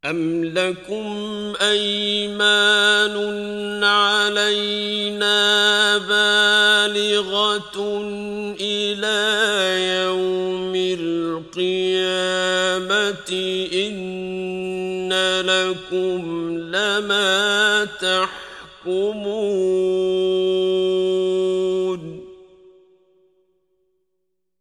أَمْ لَكُمْ أَيْمَانٌ عَلَيْنَا بَالِغَةٌ إِلَى يَوْمِ الْقِيَامَةِ إِنَّ لَكُمْ لَمَا تَحْكُمُونَ